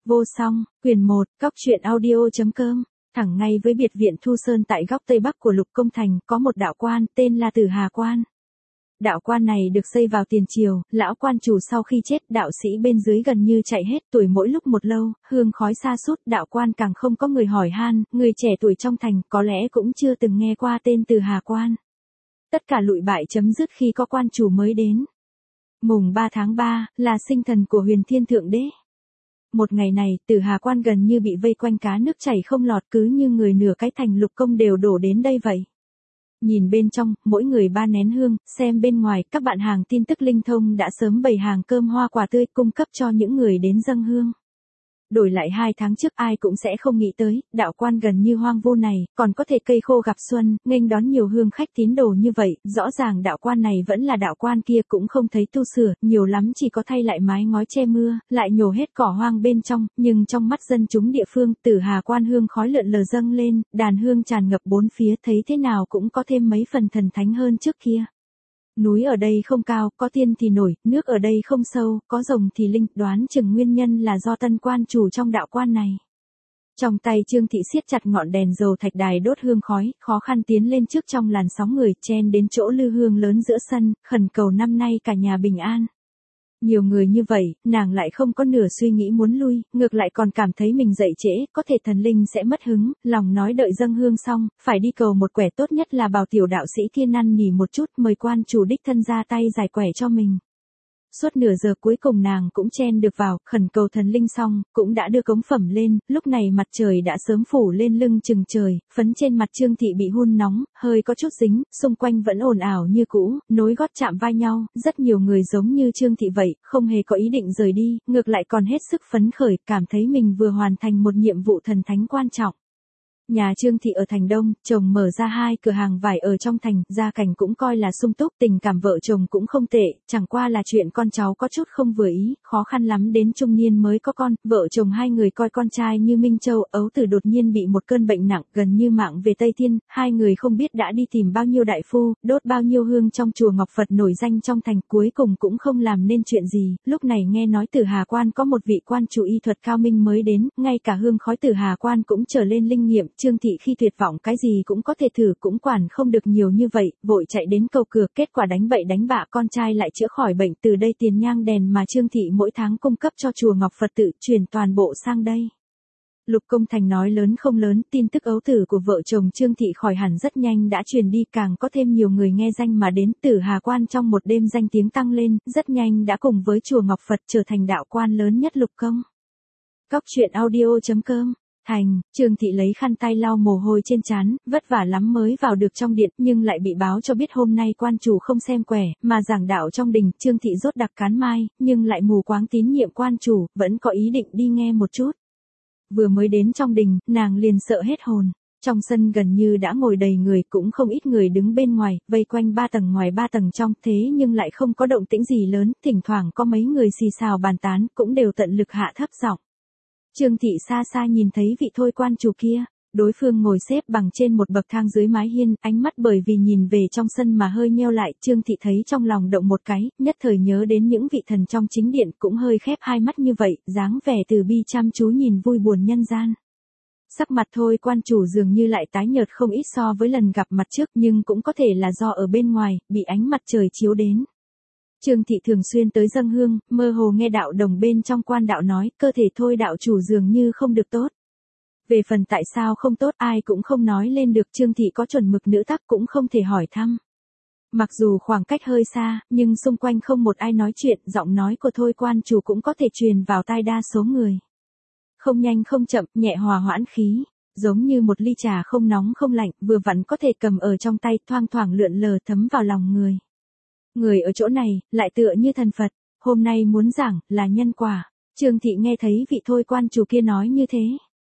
Vô song, quyển 1, Cóc truyện audio.com. Thẳng ngay với biệt viện Thu Sơn tại góc tây bắc của Lục Công Thành, có một đạo quan, tên là Tử Hà Quan. Đạo quan này được xây vào tiền triều, lão quan chủ sau khi chết, đạo sĩ bên dưới gần như chạy hết tuổi mỗi lúc một lâu, hương khói sa sút, đạo quan càng không có người hỏi han, người trẻ tuổi trong thành có lẽ cũng chưa từng nghe qua tên Tử Hà Quan. Tất cả lụi bại chấm dứt khi có quan chủ mới đến. Mùng 3 tháng 3, là sinh thần của Huyền Thiên Thượng Đế. Một ngày này, Tử Hà Quan gần như bị vây quanh cá nước chảy không lọt, cứ như người nửa cái thành Lục Công đều đổ đến đây vậy. Nhìn bên trong, mỗi người 3 nén hương, xem bên ngoài, các bạn hàng tin tức linh thông đã sớm bày hàng cơm hoa quả tươi cung cấp cho những người đến dâng hương. Đổi lại 2 tháng trước ai cũng sẽ không nghĩ tới, đạo quan gần như hoang vu này, còn có thể cây khô gặp xuân, nghênh đón nhiều hương khách tín đồ như vậy, rõ ràng đạo quan này vẫn là đạo quan kia, cũng không thấy tu sửa, nhiều lắm chỉ có thay lại mái ngói che mưa, lại nhổ hết cỏ hoang bên trong, nhưng trong mắt dân chúng địa phương, Tử Hà Quan hương khói lượn lờ dâng lên, đàn hương tràn ngập bốn phía, thấy thế nào cũng có thêm mấy phần thần thánh hơn trước kia. Núi ở đây không cao, có tiên thì nổi, nước ở đây không sâu, có rồng thì linh, đoán chừng nguyên nhân là do tân quan chủ trong đạo quan này. Trong tay Trương Thị siết chặt ngọn đèn dầu thạch đài đốt hương khói, khó khăn tiến lên trước trong làn sóng người, chen đến chỗ lư hương lớn giữa sân, khẩn cầu năm nay cả nhà bình an. Nhiều người như vậy, nàng lại không có nửa suy nghĩ muốn lui, ngược lại còn cảm thấy mình dậy trễ, có thể thần linh sẽ mất hứng, lòng nói đợi dâng hương xong, phải đi cầu một quẻ, tốt nhất là bảo tiểu đạo sĩ kia năn nỉ một chút, mời quan chủ đích thân ra tay giải quẻ cho mình. Suốt nửa giờ cuối cùng nàng cũng chen được vào, khẩn cầu thần linh xong, cũng đã đưa cống phẩm lên, lúc này mặt trời đã sớm phủ lên lưng chừng trời, phấn trên mặt Trương Thị bị hun nóng, hơi có chút dính, xung quanh vẫn ồn ào như cũ, nối gót chạm vai nhau, rất nhiều người giống như Trương Thị vậy, không hề có ý định rời đi, ngược lại còn hết sức phấn khởi, cảm thấy mình vừa hoàn thành một nhiệm vụ thần thánh quan trọng. Nhà Trương Thị ở thành Đông, chồng mở ra 2 cửa hàng vải ở trong thành, gia cảnh cũng coi là sung túc, tình cảm vợ chồng cũng không tệ, chẳng qua là chuyện con cháu có chút không vừa ý, khó khăn lắm đến trung niên mới có con, vợ chồng 2 người coi con trai như Minh Châu, ấu tử đột nhiên bị một cơn bệnh nặng, gần như mạng về Tây Thiên, 2 người không biết đã đi tìm bao nhiêu đại phu, đốt bao nhiêu hương trong chùa Ngọc Phật nổi danh trong thành, cuối cùng cũng không làm nên chuyện gì, lúc này nghe nói Tử Hà Quan có một vị quan chủ y thuật cao minh mới đến, ngay cả hương khói Tử Hà Quan cũng trở lên linh nghiệm. Trương Thị khi tuyệt vọng cái gì cũng có thể thử, cũng quản không được nhiều như vậy, vội chạy đến cầu cửa, kết quả đánh bậy đánh bạ con trai lại chữa khỏi bệnh, từ đây tiền nhang đèn mà Trương Thị mỗi tháng cung cấp cho chùa Ngọc Phật tự chuyển toàn bộ sang đây. Lục Công Thành nói lớn không lớn, tin tức ấu tử của vợ chồng Trương Thị khỏi hẳn rất nhanh đã truyền đi, càng có thêm nhiều người nghe danh mà đến. Tử Hà Quan trong một đêm danh tiếng tăng lên, rất nhanh đã cùng với chùa Ngọc Phật trở thành đạo quan lớn nhất Lục Công. Cóc truyện audio.com. Thành, Trương Thị lấy khăn tay lau mồ hôi trên trán, vất vả lắm mới vào được trong điện, nhưng lại bị báo cho biết hôm nay quan chủ không xem quẻ, mà giảng đạo trong đình. Trương Thị rốt đặc cán mai, nhưng lại mù quáng tín nhiệm quan chủ, vẫn có ý định đi nghe một chút. Vừa mới đến trong đình, nàng liền sợ hết hồn. Trong sân gần như đã ngồi đầy người, cũng không ít người đứng bên ngoài, vây quanh 3 tầng ngoài 3 tầng trong, thế nhưng lại không có động tĩnh gì lớn, thỉnh thoảng có mấy người xì xào bàn tán, cũng đều tận lực hạ thấp giọng. Trương Thị xa xa nhìn thấy vị thôi quan chủ kia, đối phương ngồi xếp bằng trên một bậc thang dưới mái hiên, ánh mắt bởi vì nhìn về trong sân mà hơi nheo lại. Trương Thị thấy trong lòng động một cái, nhất thời nhớ đến những vị thần trong chính điện, cũng hơi khép hai mắt như vậy, dáng vẻ từ bi chăm chú nhìn vui buồn nhân gian. Sắc mặt thôi quan chủ dường như lại tái nhợt không ít so với lần gặp mặt trước, nhưng cũng có thể là do ở bên ngoài, bị ánh mặt trời chiếu đến. Trương Thị thường xuyên tới dâng hương, mơ hồ nghe đạo đồng bên trong quan đạo nói, cơ thể thôi đạo chủ dường như không được tốt. Về phần tại sao không tốt ai cũng không nói lên được, Trương Thị có chuẩn mực nữ tắc cũng không thể hỏi thăm. Mặc dù khoảng cách hơi xa, nhưng xung quanh không một ai nói chuyện, giọng nói của thôi quan chủ cũng có thể truyền vào tai đa số người. Không nhanh không chậm, nhẹ hòa hoãn khí, giống như một ly trà không nóng không lạnh, vừa vặn có thể cầm ở trong tay, thoang thoảng lượn lờ thấm vào lòng người. Người ở chỗ này, lại tựa như thần Phật, hôm nay muốn giảng, là nhân quả. Trương Thị nghe thấy vị thôi quan chủ kia nói như thế.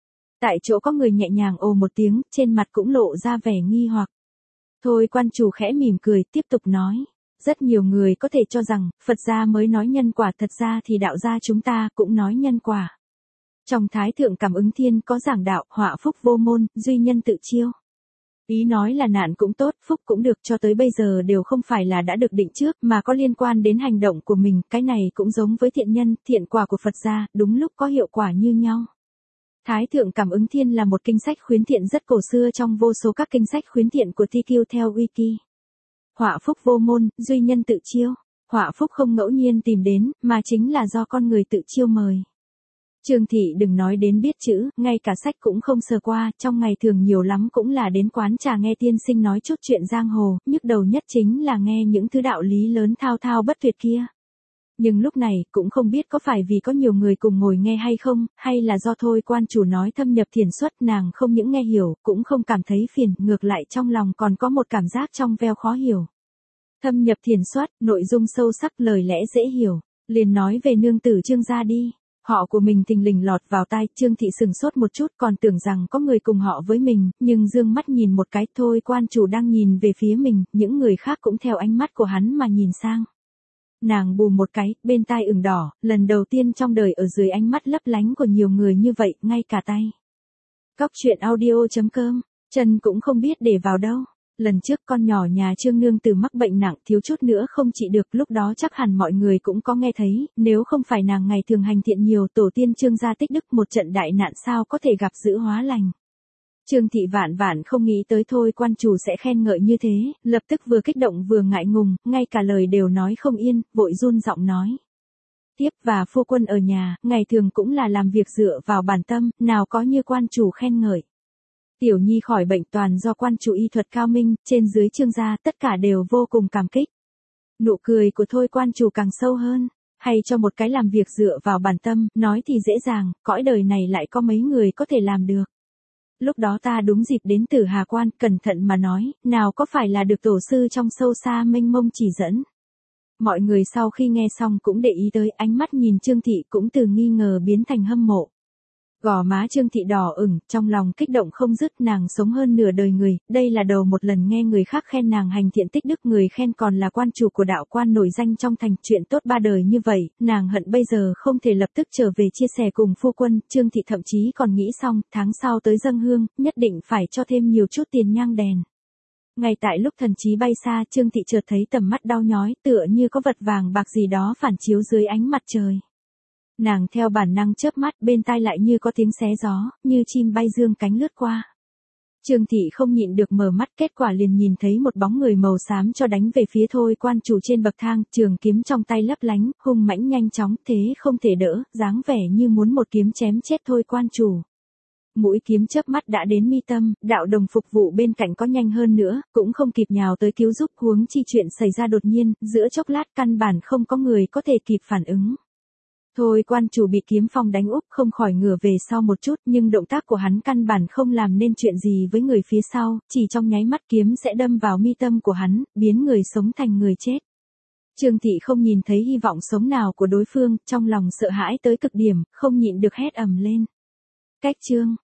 Tại chỗ có người nhẹ nhàng ồ một tiếng, trên mặt cũng lộ ra vẻ nghi hoặc. Thôi quan chủ khẽ mỉm cười, tiếp tục nói. Rất nhiều người có thể cho rằng, Phật gia mới nói nhân quả, thật ra thì đạo gia chúng ta cũng nói nhân quả. Trong Thái Thượng Cảm Ứng Thiên có giảng đạo, họa phúc vô môn, duy nhân tự chiêu. Ý nói là nạn cũng tốt, phúc cũng được, cho tới bây giờ đều không phải là đã được định trước mà có liên quan đến hành động của mình, cái này cũng giống với thiện nhân, thiện quả của Phật gia, đúng lúc có hiệu quả như nhau. Thái Thượng Cảm Ứng Thiên là một kinh sách khuyến thiện rất cổ xưa trong vô số các kinh sách khuyến thiện của TQ theo Wiki. Họa phúc vô môn, duy nhân tự chiêu. Họa phúc không ngẫu nhiên tìm đến, mà chính là do con người tự chiêu mời. Trương Thị đừng nói đến biết chữ, ngay cả sách cũng không sờ qua, trong ngày thường nhiều lắm cũng là đến quán trà nghe tiên sinh nói chút chuyện giang hồ, nhức đầu nhất chính là nghe những thứ đạo lý lớn thao thao bất tuyệt kia. Nhưng lúc này, cũng không biết có phải vì có nhiều người cùng ngồi nghe hay không, hay là do thôi quan chủ nói thâm nhập thiền xuất, nàng không những nghe hiểu, cũng không cảm thấy phiền, ngược lại trong lòng còn có một cảm giác trong veo khó hiểu. Thâm nhập thiền xuất, nội dung sâu sắc, lời lẽ dễ hiểu, liền nói về nương tử Trương gia đi. Họ của mình thình lình lọt vào tai, Trương Thị sừng sốt một chút, còn tưởng rằng có người cùng họ với mình, nhưng dương mắt nhìn một cái, thôi quan chủ đang nhìn về phía mình, những người khác cũng theo ánh mắt của hắn mà nhìn sang. Nàng bù một cái, bên tai ửng đỏ, lần đầu tiên trong đời ở dưới ánh mắt lấp lánh của nhiều người như vậy, ngay cả tay. Cóc truyện audio.com, chân cũng không biết để vào đâu. Lần trước con nhỏ nhà Trương nương tử mắc bệnh nặng, thiếu chút nữa không trị được, lúc đó chắc hẳn mọi người cũng có nghe thấy, nếu không phải nàng ngày thường hành thiện nhiều, tổ tiên Trương gia tích đức một trận đại nạn sao có thể gặp dữ hóa lành. Trương Thị vạn vạn không nghĩ tới thôi quan chủ sẽ khen ngợi như thế, lập tức vừa kích động vừa ngại ngùng, ngay cả lời đều nói không yên, vội run giọng nói. Tiếp và phu quân ở nhà, ngày thường cũng là làm việc dựa vào bản tâm, nào có như quan chủ khen ngợi. Tiểu nhi khỏi bệnh toàn do quan chủ y thuật cao minh, trên dưới Trương gia tất cả đều vô cùng cảm kích. Nụ cười của thôi quan chủ càng sâu hơn, hay cho một cái làm việc dựa vào bản tâm, nói thì dễ dàng, cõi đời này lại có mấy người có thể làm được. Lúc đó ta đúng dịp đến Tử Hà Quan, cẩn thận mà nói, nào có phải là được tổ sư trong sâu xa mênh mông chỉ dẫn. Mọi người sau khi nghe xong cũng để ý tới, ánh mắt nhìn Trương Thị cũng từ nghi ngờ biến thành hâm mộ. Gò má Trương Thị đỏ ửng, trong lòng kích động không dứt, nàng sống hơn nửa đời người, đây là đầu một lần nghe người khác khen nàng hành thiện tích đức, người khen còn là quan chủ của đạo quan nổi danh trong thành, chuyện tốt ba đời như vậy, nàng hận bây giờ không thể lập tức trở về chia sẻ cùng phu quân. Trương Thị thậm chí còn nghĩ xong, tháng sau tới dâng hương, nhất định phải cho thêm nhiều chút tiền nhang đèn. Ngay tại lúc thần trí bay xa, Trương Thị chợt thấy tầm mắt đau nhói, tựa như có vật vàng bạc gì đó phản chiếu dưới ánh mặt trời. Nàng theo bản năng chớp mắt, bên tai lại như có tiếng xé gió, như chim bay dương cánh lướt qua. Trương Thị không nhịn được mở mắt, kết quả liền nhìn thấy một bóng người màu xám cho đánh về phía thôi quan chủ trên bậc thang, trường kiếm trong tay lấp lánh, hung mãnh nhanh chóng, thế không thể đỡ, dáng vẻ như muốn một kiếm chém chết thôi quan chủ. Mũi kiếm chớp mắt đã đến mi tâm, đạo đồng phục vụ bên cạnh có nhanh hơn nữa, cũng không kịp nhào tới cứu giúp, huống chi chuyện xảy ra đột nhiên, giữa chốc lát căn bản không có người có thể kịp phản ứng. Thôi quan chủ bị kiếm phong đánh úp, không khỏi ngửa về sau một chút, nhưng động tác của hắn căn bản không làm nên chuyện gì với người phía sau, chỉ trong nháy mắt kiếm sẽ đâm vào mi tâm của hắn, biến người sống thành người chết. Trương Thị không nhìn thấy hy vọng sống nào của đối phương, trong lòng sợ hãi tới cực điểm, không nhịn được hét ầm lên. Cách chương